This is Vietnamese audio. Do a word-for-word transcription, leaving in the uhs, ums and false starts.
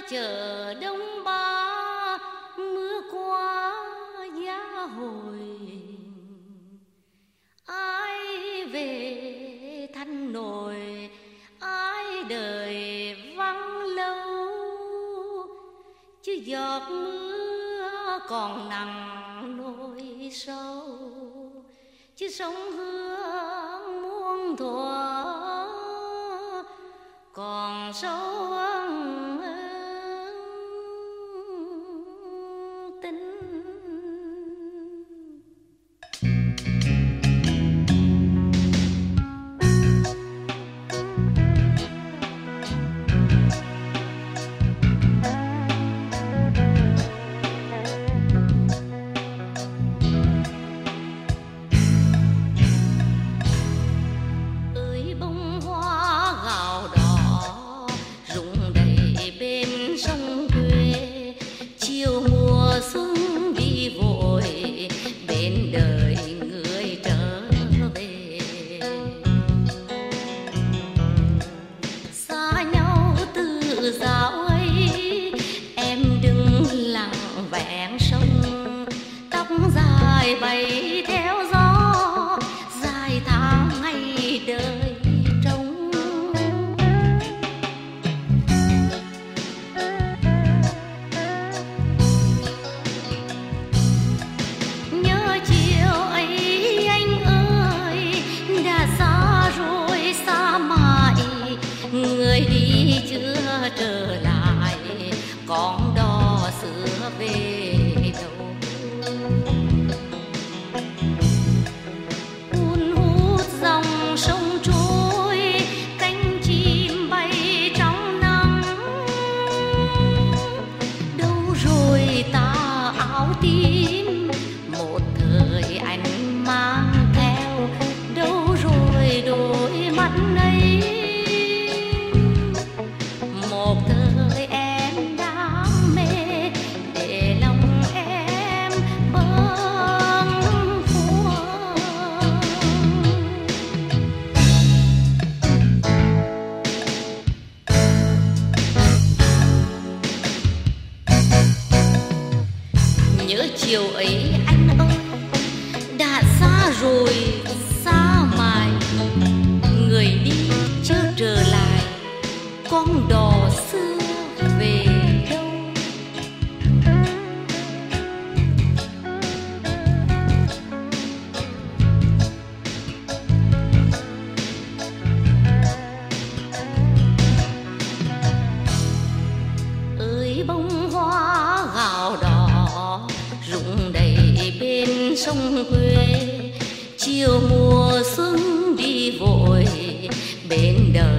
chờ đông ba mưa qua giá hồi, ai về thanh nồi ai đời vắng lâu, chứ giọt mưa còn nặng nỗi sâu, chứ sông hương muôn thuở còn sâu tình. Ơi bông hoa gạo đỏ rụng đầy bên sông quê, chiều mùa xuân đi vội bên đời người trở về. Xa nhau từ dạo ấy em đừng lặng vẹn sông, tóc dài bay theo gió dài tháng ngày đời trông. Nhớ chiều ấy anh ơi, đã xa rồi xa mãi, người đi chưa trở lại, con đò xưa về đâu. Hun hút dòng sông trôi, cánh chim bay trong nắng, đâu rồi ta áo tím một thời anh mang theo, đâu rồi đôi mắt ấy một thời em đam mê để lòng em bâng khuâng. Nhớ chiều ấy anh ơi, đã xa rồi xa mãi, người đi chưa trở lại, con đò xưa về đâu. Ơi bông hoa gạo đỏ rụng đầy bên sông quê, chiều mùa xuân đi vội bên đời